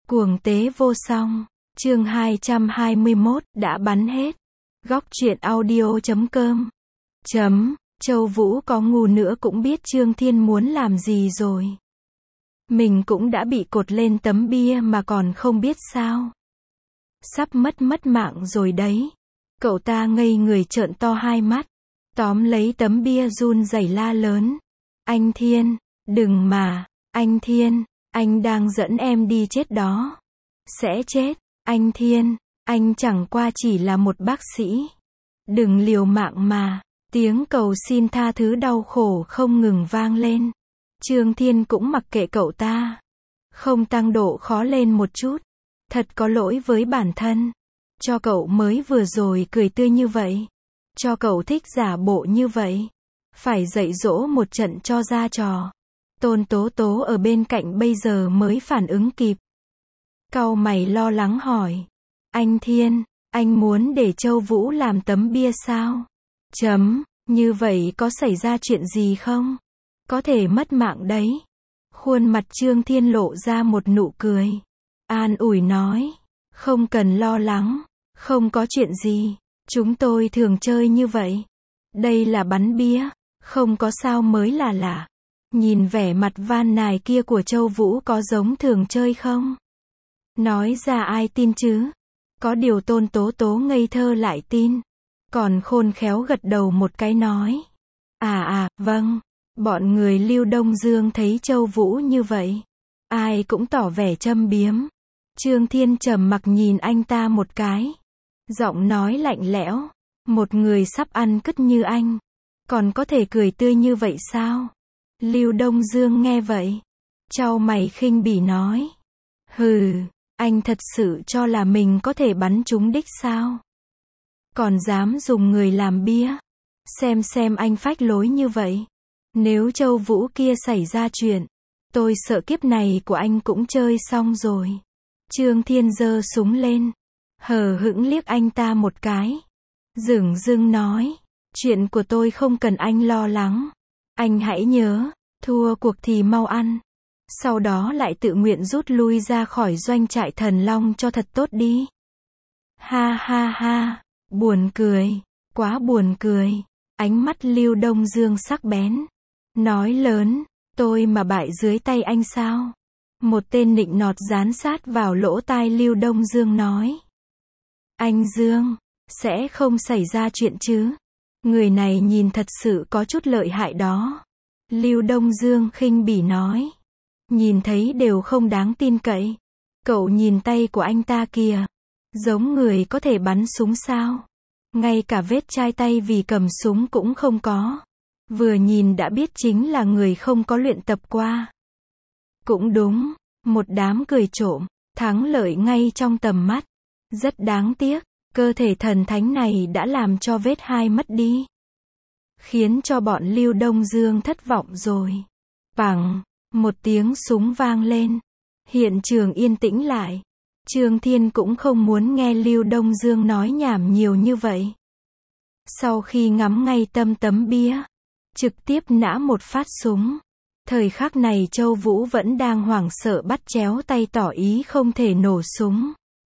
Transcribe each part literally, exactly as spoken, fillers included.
Cuồng tế vô song, chương hai trăm hai mươi mốt, đã bắn hết. Góc truyện audio chấm com. Chấm, Châu Vũ có ngu nữa cũng biết Trương Thiên muốn làm gì rồi. Mình cũng đã bị cột lên tấm bia mà còn không biết sao. Sắp mất mất mạng rồi đấy. Cậu ta ngây người trợn to hai mắt. Tóm lấy tấm bia run rẩy la lớn. Anh Thiên, đừng mà, anh Thiên, anh đang dẫn em đi chết đó. Sẽ chết, anh Thiên, anh chẳng qua chỉ là một bác sĩ. Đừng liều mạng mà. Tiếng cầu xin tha thứ đau khổ không ngừng vang lên. Trương Thiên cũng mặc kệ cậu ta. Không tăng độ khó lên một chút. Thật có lỗi với bản thân. Cho cậu mới vừa rồi cười tươi như vậy. Cho cậu thích giả bộ như vậy. Phải dạy dỗ một trận cho ra trò. Tôn Tố Tố ở bên cạnh bây giờ mới phản ứng kịp. Cau mày lo lắng hỏi. Anh Thiên, anh muốn để Châu Vũ làm tấm bia sao? Chấm, như vậy có xảy ra chuyện gì không? Có thể mất mạng đấy. Khuôn mặt Trương Thiên lộ ra một nụ cười. An ủi nói. Không cần lo lắng. Không có chuyện gì. Chúng tôi thường chơi như vậy. Đây là bắn bia. Không có sao mới là lạ. Nhìn vẻ mặt van nài kia của Châu Vũ có giống thường chơi không? Nói ra ai tin chứ? Có điều Tôn Tố Tố ngây thơ lại tin. Còn khôn khéo gật đầu một cái nói. À à, vâng. Bọn người Lưu Đông Dương thấy Châu Vũ như vậy. Ai cũng tỏ vẻ châm biếm. Trương Thiên trầm mặc nhìn anh ta một cái. Giọng nói lạnh lẽo. Một người sắp ăn cứt như anh. Còn có thể cười tươi như vậy sao? Lưu Đông Dương nghe vậy. Chau mày khinh bỉ nói. Hừ, anh thật sự cho là mình có thể bắn trúng đích sao? Còn dám dùng người làm bia. Xem xem anh phách lối như vậy. Nếu Châu Vũ kia xảy ra chuyện. Tôi sợ kiếp này của anh cũng chơi xong rồi. Trương Thiên giơ súng lên. Hờ hững liếc anh ta một cái. Dửng dưng nói. Chuyện của tôi không cần anh lo lắng. Anh hãy nhớ. Thua cuộc thì mau ăn. Sau đó lại tự nguyện rút lui ra khỏi doanh trại Thần Long cho thật tốt đi. Ha ha ha. Buồn cười. Quá buồn cười. Ánh mắt Lưu Đông Dương sắc bén. Nói lớn. Tôi mà bại dưới tay anh sao? Một tên nịnh nọt dán sát vào lỗ tai Lưu Đông Dương nói. Anh Dương. Sẽ không xảy ra chuyện chứ? Người này nhìn thật sự có chút lợi hại đó. Lưu Đông Dương khinh bỉ nói. Nhìn thấy đều không đáng tin cậy. Cậu nhìn tay của anh ta kìa. Giống người có thể bắn súng sao? Ngay cả vết chai tay vì cầm súng cũng không có. Vừa nhìn đã biết chính là người không có luyện tập qua. Cũng đúng. Một đám cười trộm. Thắng lợi ngay trong tầm mắt. Rất đáng tiếc. Cơ thể thần thánh này đã làm cho vết hai mất đi. Khiến cho bọn Lưu Đông Dương thất vọng rồi. Bằng. Một tiếng súng vang lên. Hiện trường yên tĩnh lại. Trương Thiên cũng không muốn nghe Lưu Đông Dương nói nhảm nhiều như vậy. Sau khi ngắm ngay tâm tấm bia. Trực tiếp nã một phát súng. Thời khắc này Châu Vũ vẫn đang hoảng sợ bắt chéo tay tỏ ý không thể nổ súng.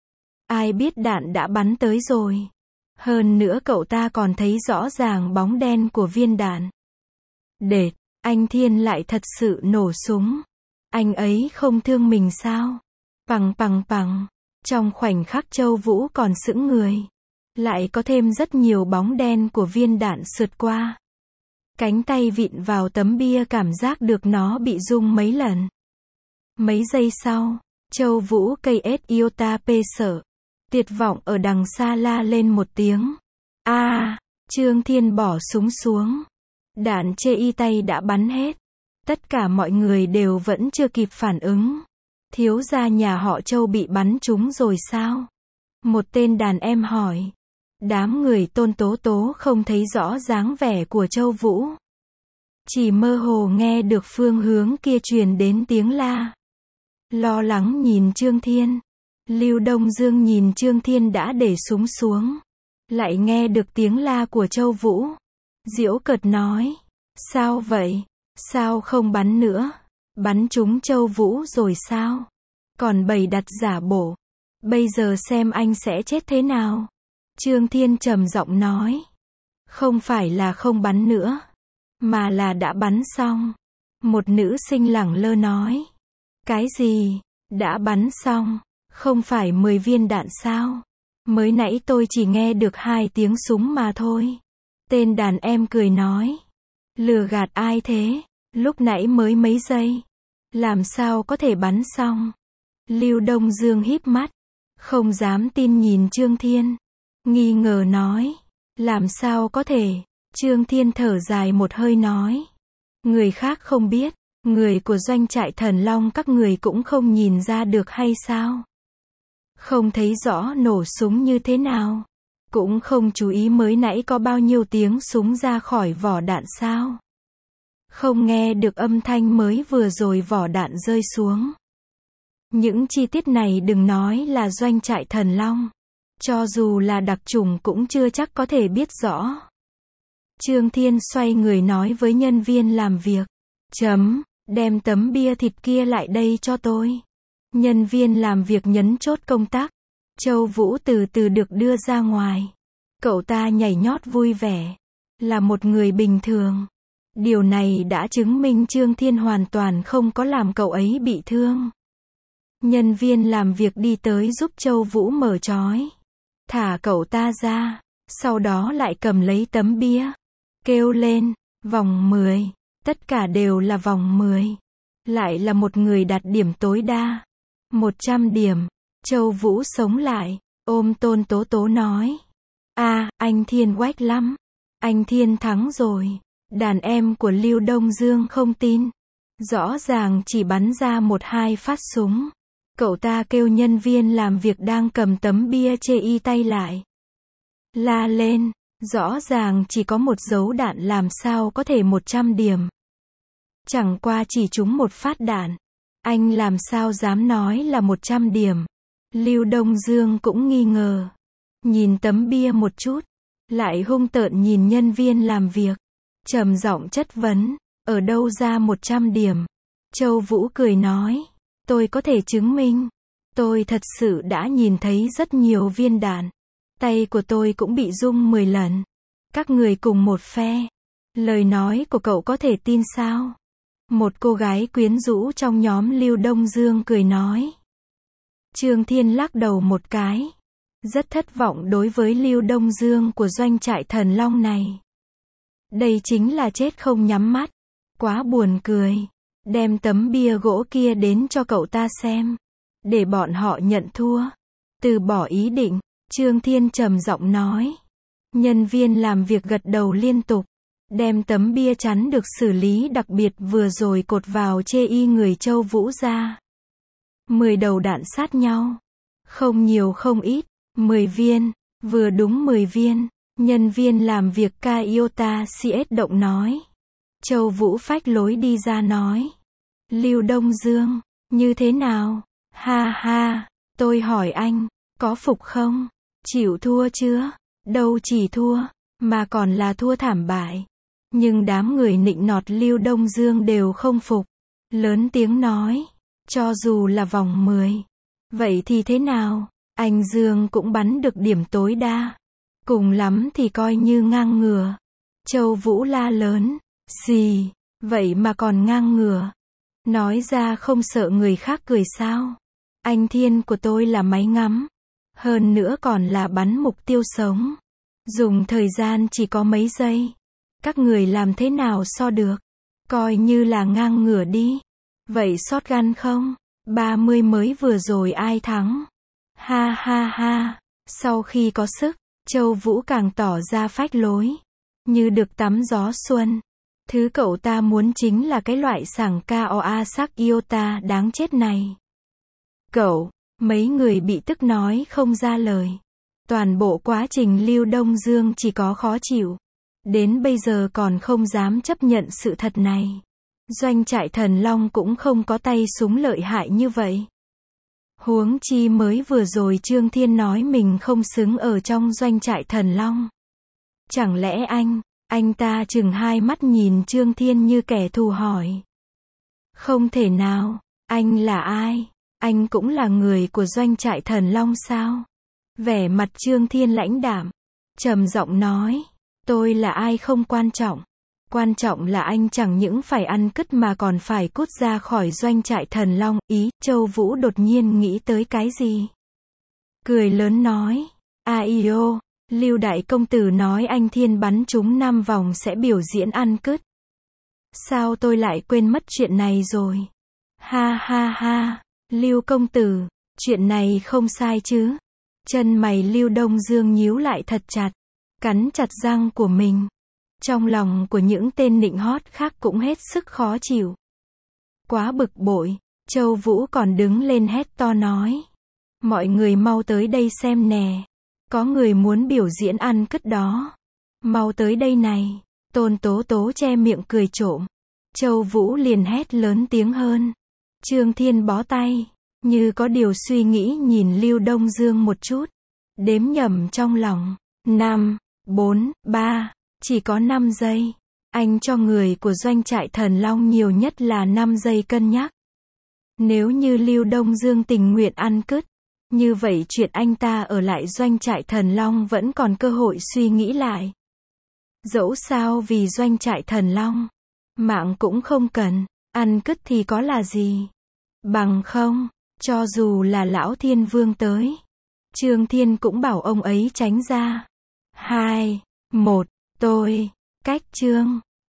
Ai biết đạn đã bắn tới rồi. Hơn nữa cậu ta còn thấy rõ ràng bóng đen của viên đạn. Đệt, anh Thiên lại thật sự nổ súng. Anh ấy không thương mình sao? Pằng pằng pằng. Trong khoảnh khắc Châu Vũ còn sững người. Lại có thêm rất nhiều bóng đen của viên đạn sượt qua. Cánh tay vịn vào tấm bia cảm giác được nó bị rung mấy lần. Mấy giây sau, Châu Vũ cây ét iota p sợ. Tuyệt vọng ở đằng xa la lên một tiếng. A, à, Trương Thiên bỏ súng xuống. Đạn chê y tay đã bắn hết. Tất cả mọi người đều vẫn chưa kịp phản ứng. Thiếu gia nhà họ Châu bị bắn trúng rồi sao? Một tên đàn em hỏi. Đám người Tôn Tố Tố không thấy rõ dáng vẻ của Châu Vũ. Chỉ mơ hồ nghe được phương hướng kia truyền đến tiếng la. Lo lắng nhìn Trương Thiên. Lưu Đông Dương nhìn Trương Thiên đã để súng xuống. Lại nghe được tiếng la của Châu Vũ. Giễu cợt nói. Sao vậy? Sao không bắn nữa? Bắn trúng Châu Vũ rồi sao? còn bày đặt giả bổ. Bây giờ xem anh sẽ chết thế nào. Trương Thiên trầm giọng nói. Không phải là không bắn nữa, mà là đã bắn xong. Một nữ sinh lẳng lơ nói. Cái gì? Đã bắn xong? Không phải mười viên đạn sao? Mới nãy tôi chỉ nghe được hai tiếng súng mà thôi. Tên đàn em cười nói. Lừa gạt ai thế? Lúc nãy mới mấy giây. Làm sao có thể bắn xong? Lưu Đông Dương híp mắt. Không dám tin nhìn Trương Thiên. Nghi ngờ nói. Làm sao có thể? Trương Thiên thở dài một hơi nói. Người khác không biết. Người của doanh trại Thần Long các người cũng không nhìn ra được hay sao? Không thấy rõ nổ súng như thế nào? Cũng không chú ý mới nãy có bao nhiêu tiếng súng ra khỏi vỏ đạn sao? Không nghe được âm thanh mới vừa rồi vỏ đạn rơi xuống. Những chi tiết này đừng nói là doanh trại Thần Long. Cho dù là đặc chủng cũng chưa chắc có thể biết rõ. Trương Thiên xoay người nói với nhân viên làm việc. Chấm, đem tấm bia thịt kia lại đây cho tôi. Nhân viên làm việc nhấn chốt công tắc. Châu Vũ từ từ được đưa ra ngoài. Cậu ta nhảy nhót vui vẻ. Là một người bình thường. Điều này đã chứng minh Trương Thiên hoàn toàn không có làm cậu ấy bị thương. Nhân viên làm việc đi tới giúp Châu Vũ mở trói. Thả cậu ta ra. Sau đó lại cầm lấy tấm bia. Kêu lên, vòng mười. Tất cả đều là vòng mười. Lại là một người đạt điểm tối đa. một trăm điểm. Châu Vũ sống lại. Ôm Tôn Tố Tố nói. À, anh Thiên quách lắm. Anh Thiên thắng rồi. Đàn em của Lưu Đông Dương không tin. Rõ ràng chỉ bắn ra một hai phát súng. Cậu ta kêu nhân viên làm việc đang cầm tấm bia chê y tay lại. La lên. Rõ ràng chỉ có một dấu đạn làm sao có thể một trăm điểm. Chẳng qua chỉ trúng một phát đạn. Anh làm sao dám nói là một trăm điểm. Lưu Đông Dương cũng nghi ngờ. Nhìn tấm bia một chút. Lại hung tợn nhìn nhân viên làm việc. Trầm giọng chất vấn. Ở đâu ra một trăm điểm? Châu Vũ cười nói. Tôi có thể chứng minh. Tôi thật sự đã nhìn thấy rất nhiều viên đạn. Tay của tôi cũng bị rung mười lần. Các người cùng một phe. Lời nói của cậu có thể tin sao? Một cô gái quyến rũ trong nhóm Lưu Đông Dương cười nói. Trương Thiên lắc đầu một cái. Rất thất vọng đối với Lưu Đông Dương của doanh trại Thần Long này. Đây chính là chết không nhắm mắt. Quá buồn cười. Đem tấm bia gỗ kia đến cho cậu ta xem. Để bọn họ nhận thua. Từ bỏ ý định. Trương Thiên trầm giọng nói. Nhân viên làm việc gật đầu liên tục. Đem tấm bia chắn được xử lý đặc biệt vừa rồi cột vào chê y người Châu Vũ ra. Mười đầu đạn sát nhau. Không nhiều không ít. Mười viên. Vừa đúng mười viên. Nhân viên làm việc Kaiota xê ét động nói. Châu Vũ phách lối đi ra nói. Lưu Đông Dương. Như thế nào? Ha ha. Tôi hỏi anh. Có phục không? Chịu thua chưa? Đâu chỉ thua. Mà còn là thua thảm bại. Nhưng đám người nịnh nọt Lưu Đông Dương đều không phục. Lớn tiếng nói. Cho dù là vòng mười. Vậy thì thế nào? Anh Dương cũng bắn được điểm tối đa. Cùng lắm thì coi như ngang ngửa. Châu Vũ la lớn. Xì. Vậy mà còn ngang ngửa. Nói ra không sợ người khác cười sao? Anh Thiên của tôi là máy ngắm. Hơn nữa còn là bắn mục tiêu sống. Dùng thời gian chỉ có mấy giây. Các người làm thế nào so được? Coi như là ngang ngửa đi. Vậy shotgun không? ba mươi mới vừa rồi ai thắng? Ha ha ha. Sau khi có sức, Châu Vũ càng tỏ ra phách lối. Như được tắm gió xuân. Thứ cậu ta muốn chính là cái loại sảng Koa sắc Iota đáng chết này. Cậu, mấy người bị tức nói không ra lời. Toàn bộ quá trình Lưu Đông Dương chỉ có khó chịu. Đến bây giờ còn không dám chấp nhận sự thật này. Doanh trại Thần Long cũng không có tay súng lợi hại như vậy. Huống chi mới vừa rồi Trương Thiên nói mình không xứng ở trong doanh trại Thần Long. Chẳng lẽ anh, anh ta chừng hai mắt nhìn Trương Thiên như kẻ thù hỏi. Không thể nào, anh là ai? Anh cũng là người của doanh trại Thần Long sao? Vẻ mặt Trương Thiên lãnh đạm, trầm giọng nói, tôi là ai không quan trọng. Quan trọng là anh chẳng những phải ăn cứt mà còn phải cút ra khỏi doanh trại Thần Long. Ý, Châu Vũ đột nhiên nghĩ tới cái gì? Cười lớn nói, ai ô, Lưu đại công tử nói anh Thiên bắn trúng năm vòng sẽ biểu diễn ăn cứt. Sao tôi lại quên mất chuyện này rồi? Ha ha ha, Lưu công tử, chuyện này không sai chứ? Chân mày Lưu Đông Dương nhíu lại thật chặt, cắn chặt răng của mình. Trong lòng của những tên nịnh hót khác cũng hết sức khó chịu. Quá bực bội, Châu Vũ còn đứng lên hét to nói, mọi người mau tới đây xem nè, có người muốn biểu diễn ăn cứt đó. Mau tới đây này. Tôn Tố Tố che miệng cười trộm. Châu Vũ liền hét lớn tiếng hơn. Trương Thiên bó tay, như có điều suy nghĩ nhìn Lưu Đông Dương một chút, đếm nhầm trong lòng, năm, bốn, ba, chỉ có năm giây. Anh cho người của doanh trại Thần Long nhiều nhất là năm giây cân nhắc. Nếu như Lưu Đông Dương tình nguyện ăn cứt, như vậy chuyện anh ta ở lại doanh trại Thần Long vẫn còn cơ hội suy nghĩ lại. Dẫu sao vì doanh trại Thần Long, mạng cũng không cần, ăn cứt thì có là gì. Bằng không, cho dù là Lão Thiên Vương tới, Trương Thiên cũng bảo ông ấy tránh ra. Hai, một, tôi, cách Trương